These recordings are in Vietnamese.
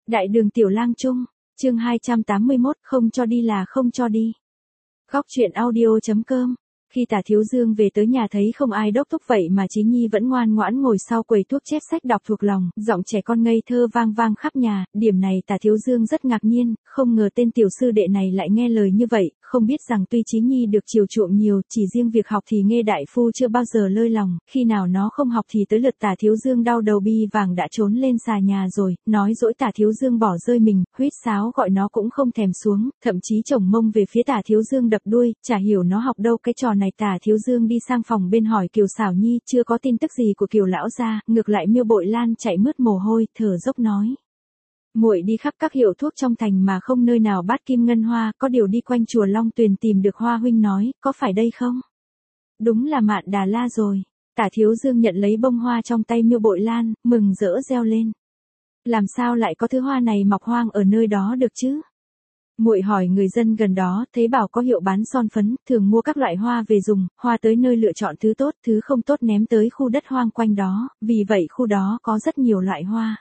Đại đường Tiểu Lang Trung, chương 281, không cho đi là không cho đi. Góc truyện audio.com. Khi Tả Thiếu Dương về tới nhà thấy không ai đốc thúc vậy mà Chí Nhi vẫn ngoan ngoãn ngồi sau quầy thuốc chép sách đọc thuộc lòng, giọng trẻ con ngây thơ vang vang khắp nhà, điểm này Tả Thiếu Dương rất ngạc nhiên, không ngờ tên tiểu sư đệ này lại nghe lời như vậy, không biết rằng tuy Chí Nhi được chiều chuộng nhiều, chỉ riêng việc học thì nghe đại phu chưa bao giờ lơi lòng, khi nào nó không học thì tới lượt Tả Thiếu Dương đau đầu bi vàng đã trốn lên xà nhà rồi, nói dỗi Tả Thiếu Dương bỏ rơi mình, huýt sáo gọi nó cũng không thèm xuống, thậm chí chồng mông về phía Tả Thiếu Dương đập đuôi, chả hiểu nó học đâu cái trò này. Tả Thiếu Dương đi sang phòng bên hỏi Kiều Xảo Nhi, chưa có tin tức gì của Kiều lão gia, ngược lại Miêu Bội Lan chạy mướt mồ hôi, thở dốc nói: muội đi khắp các hiệu thuốc trong thành mà không nơi nào bát kim ngân hoa, có điều đi quanh chùa Long Tuyền tìm được hoa huynh nói, có phải đây không? Đúng là Mạn Đà La rồi. Tả Thiếu Dương nhận lấy bông hoa trong tay Miêu Bội Lan, mừng rỡ reo lên: làm sao lại có thứ hoa này mọc hoang ở nơi đó được chứ? Muội hỏi người dân gần đó, thấy bảo có hiệu bán son phấn, thường mua các loại hoa về dùng, hoa tới nơi lựa chọn thứ tốt, thứ không tốt ném tới khu đất hoang quanh đó, vì vậy khu đó có rất nhiều loại hoa.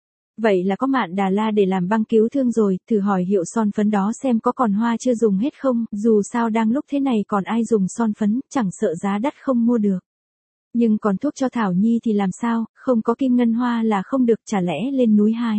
Vậy là có Mạn Đà La để làm băng cứu thương rồi, thử hỏi hiệu son phấn đó xem có còn hoa chưa dùng hết không, dù sao đang lúc thế này còn ai dùng son phấn, chẳng sợ giá đắt không mua được. Nhưng còn thuốc cho Thảo Nhi thì làm sao, không có kim ngân hoa là không được, chả lẽ lên núi hái.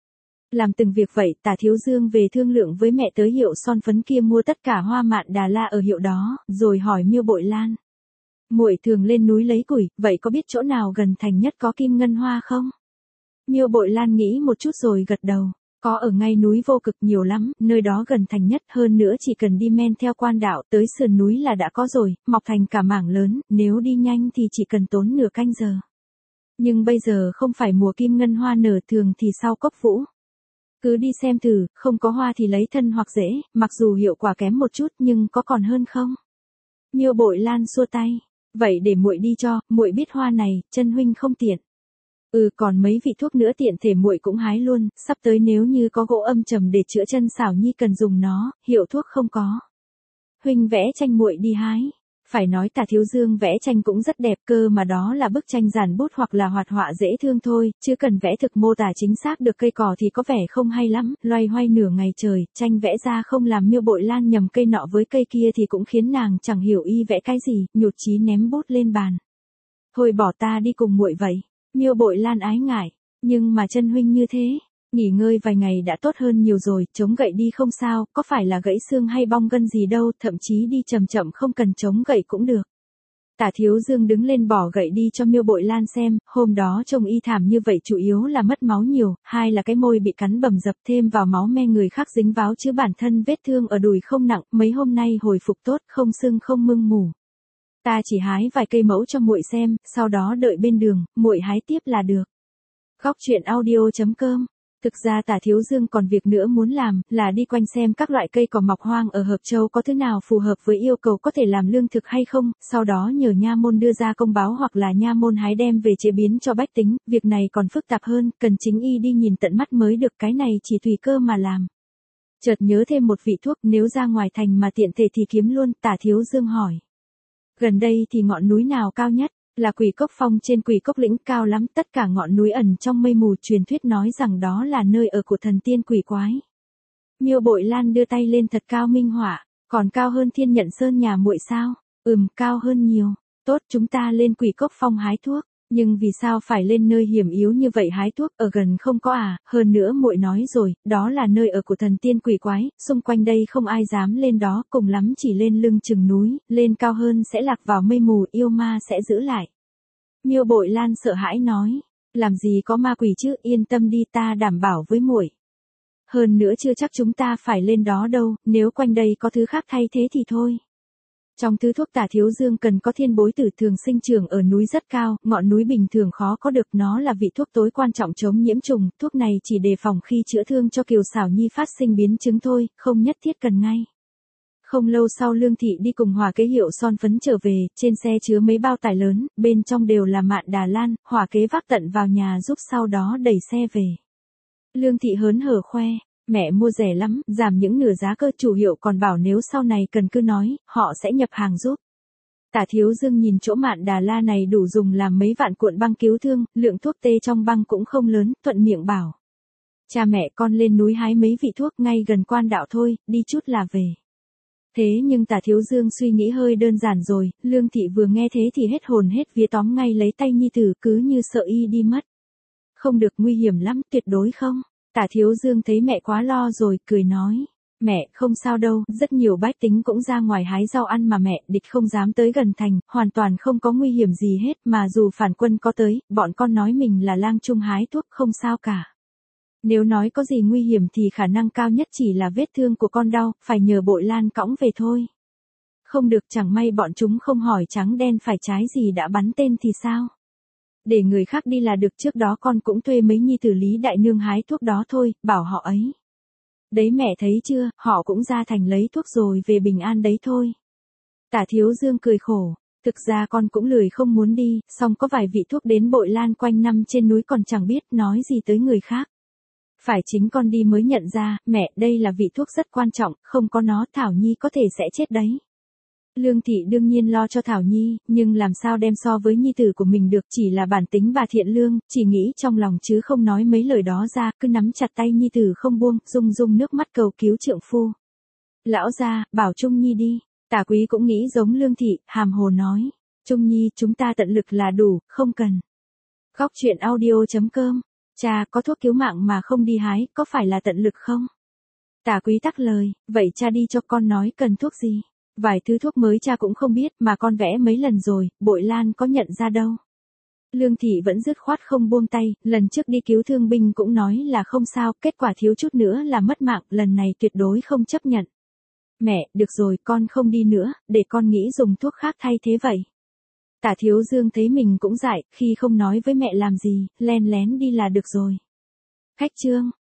Làm từng việc vậy, Tả Thiếu Dương về thương lượng với mẹ tới hiệu son phấn kia mua tất cả hoa Mạn Đà La ở hiệu đó, rồi hỏi Miêu Bội Lan: muội thường lên núi lấy củi, vậy có biết chỗ nào gần thành nhất có kim ngân hoa không? Miêu Bội Lan nghĩ một chút rồi gật đầu: có ở ngay núi Vô Cực nhiều lắm, nơi đó gần thành nhất, hơn nữa chỉ cần đi men theo quan đạo tới sườn núi là đã có rồi, mọc thành cả mảng lớn, nếu đi nhanh thì chỉ cần tốn nửa canh giờ. Nhưng bây giờ không phải mùa kim ngân hoa nở, thường thì sau cốc vũ. Cứ đi xem thử, không có hoa thì lấy thân hoặc rễ, mặc dù hiệu quả kém một chút nhưng có còn hơn không? Miêu Bội Lan xua tay: vậy để muội đi cho, muội biết hoa này, chân huynh không tiện. Còn mấy vị thuốc nữa tiện thể muội cũng hái luôn, sắp tới nếu như có gỗ âm trầm để chữa chân Xảo Nhi cần dùng nó, hiệu thuốc không có. Huynh vẽ tranh muội đi hái. Phải nói Tả Thiếu Dương vẽ tranh cũng rất đẹp cơ mà đó là bức tranh giản bút hoặc là hoạt họa dễ thương thôi, chứ cần vẽ thực mô tả chính xác được cây cỏ thì có vẻ không hay lắm, loay hoay nửa ngày trời, tranh vẽ ra không làm Miêu Bội Lan nhầm cây nọ với cây kia thì cũng khiến nàng chẳng hiểu y vẽ cái gì, nhụt chí ném bút lên bàn. Thôi bỏ ta đi cùng muội vậy. Miêu Bội Lan ái ngại: nhưng mà chân huynh như thế, nghỉ ngơi vài ngày đã tốt hơn nhiều rồi, chống gậy đi không sao, có phải là gãy xương hay bong gân gì đâu, thậm chí đi chậm chậm không cần chống gậy cũng được. Tả Thiếu Dương đứng lên bỏ gậy đi cho Miêu Bội Lan xem, hôm đó trông y thảm như vậy chủ yếu là mất máu nhiều, hai là cái môi bị cắn bầm dập, thêm vào máu me người khác dính váo chứ bản thân vết thương ở đùi không nặng, mấy hôm nay hồi phục tốt, không sưng không mưng mủ. Ta chỉ hái vài cây mẫu cho muội xem, sau đó đợi bên đường, muội hái tiếp là được. Góc truyện audio.com. Thực ra Tả Thiếu Dương còn việc nữa muốn làm, là đi quanh xem các loại cây cỏ mọc hoang ở Hợp Châu có thứ nào phù hợp với yêu cầu có thể làm lương thực hay không, sau đó nhờ nha môn đưa ra công báo hoặc là nha môn hái đem về chế biến cho bách tính, việc này còn phức tạp hơn, cần chính y đi nhìn tận mắt mới được, cái này chỉ tùy cơ mà làm. Chợt nhớ thêm một vị thuốc, nếu ra ngoài thành mà tiện thể thì kiếm luôn, Tả Thiếu Dương hỏi: gần đây thì ngọn núi nào cao nhất? Là Quỷ Cốc Phong trên Quỷ Cốc Lĩnh, cao lắm, tất cả ngọn núi ẩn trong mây mù, truyền thuyết nói rằng đó là nơi ở của thần tiên quỷ quái. Miêu Bội Lan đưa tay lên thật cao minh họa: còn cao hơn Thiên Nhận Sơn nhà muội sao? Cao hơn nhiều. Tốt, chúng ta lên Quỷ Cốc Phong hái thuốc. Nhưng vì sao phải lên nơi hiểm yếu như vậy hái thuốc, ở gần không có à, hơn nữa muội nói rồi, đó là nơi ở của thần tiên quỷ quái, xung quanh đây không ai dám lên đó, cùng lắm chỉ lên lưng chừng núi, lên cao hơn sẽ lạc vào mây mù, yêu ma sẽ giữ lại. Miêu Bội Lan sợ hãi nói: làm gì có ma quỷ chứ, yên tâm đi, ta đảm bảo với muội. Hơn nữa chưa chắc chúng ta phải lên đó đâu, nếu quanh đây có thứ khác thay thế thì thôi. Trong thứ thuốc Tả Thiếu Dương cần có thiên bối tử thường sinh trưởng ở núi rất cao, ngọn núi bình thường khó có được, nó là vị thuốc tối quan trọng chống nhiễm trùng, thuốc này chỉ đề phòng khi chữa thương cho Kiều Xảo Nhi phát sinh biến chứng thôi, không nhất thiết cần ngay. Không lâu sau Lương Thị đi cùng Hỏa Kế hiệu son phấn trở về, trên xe chứa mấy bao tải lớn, bên trong đều là Mạn Đà Lan, Hỏa Kế vác tận vào nhà giúp, sau đó đẩy xe về. Lương Thị hớn hở khoe: mẹ mua rẻ lắm, giảm những nửa giá cơ, chủ hiệu còn bảo nếu sau này cần cứ nói, họ sẽ nhập hàng giúp. Tả Thiếu Dương nhìn chỗ Mạn Đà La này đủ dùng làm mấy vạn cuộn băng cứu thương, lượng thuốc tê trong băng cũng không lớn, thuận miệng bảo: Cha mẹ con lên núi hái mấy vị thuốc ngay gần quan đạo thôi, đi chút là về. Thế nhưng Tả Thiếu Dương suy nghĩ hơi đơn giản rồi, Lương Thị vừa nghe thế thì hết hồn hết vía tóm ngay lấy tay nhi tử cứ như sợ y đi mất. Không được, nguy hiểm lắm, tuyệt đối không. Tả Thiếu Dương thấy mẹ quá lo rồi, cười nói. Mẹ, không sao đâu, rất nhiều bách tính cũng ra ngoài hái rau ăn mà mẹ, địch không dám tới gần thành, hoàn toàn không có nguy hiểm gì hết, mà dù phản quân có tới, bọn con nói mình là lang trung hái thuốc, không sao cả. Nếu nói có gì nguy hiểm thì khả năng cao nhất chỉ là vết thương của con đau, phải nhờ Bội Lan cõng về thôi. Không được, chẳng may bọn chúng không hỏi trắng đen phải trái gì đã bắn tên thì sao? Để người khác đi là được, trước đó con cũng thuê mấy nhi tử Lý đại nương hái thuốc đó thôi, bảo họ ấy. Đấy mẹ thấy chưa, họ cũng ra thành lấy thuốc rồi về bình an đấy thôi. Tả Thiếu Dương cười khổ, thực ra con cũng lười không muốn đi, song có vài vị thuốc đến Bội Lan quanh năm trên núi còn chẳng biết nói gì tới người khác. Phải chính con đi mới nhận ra, mẹ, đây là vị thuốc rất quan trọng, không có nó Thảo Nhi có thể sẽ chết đấy. Lương Thị đương nhiên lo cho Thảo Nhi, nhưng làm sao đem so với nhi tử của mình được, chỉ là bản tính bà thiện lương, chỉ nghĩ trong lòng chứ không nói mấy lời đó ra, cứ nắm chặt tay nhi tử không buông, rung rung nước mắt cầu cứu trượng phu. Lão gia, bảo Trung Nhi đi. Tả Quý cũng nghĩ giống Lương Thị, hàm hồ nói. Trung Nhi, chúng ta tận lực là đủ, không cần. Góc truyện audio.com. Cha, có thuốc cứu mạng mà không đi hái, có phải là tận lực không? Tả Quý tắc lời, vậy cha đi cho con nói cần thuốc gì? Vài thứ thuốc mới cha cũng không biết mà con vẽ mấy lần rồi, Bội Lan có nhận ra đâu. Lương Thị vẫn dứt khoát không buông tay, lần trước đi cứu thương binh cũng nói là không sao, kết quả thiếu chút nữa là mất mạng, lần này tuyệt đối không chấp nhận. Mẹ, được rồi, con không đi nữa, để con nghĩ dùng thuốc khác thay thế vậy. Tả Thiếu Dương thấy mình cũng dại, khi không nói với mẹ làm gì, len lén đi là được rồi. Khách trương.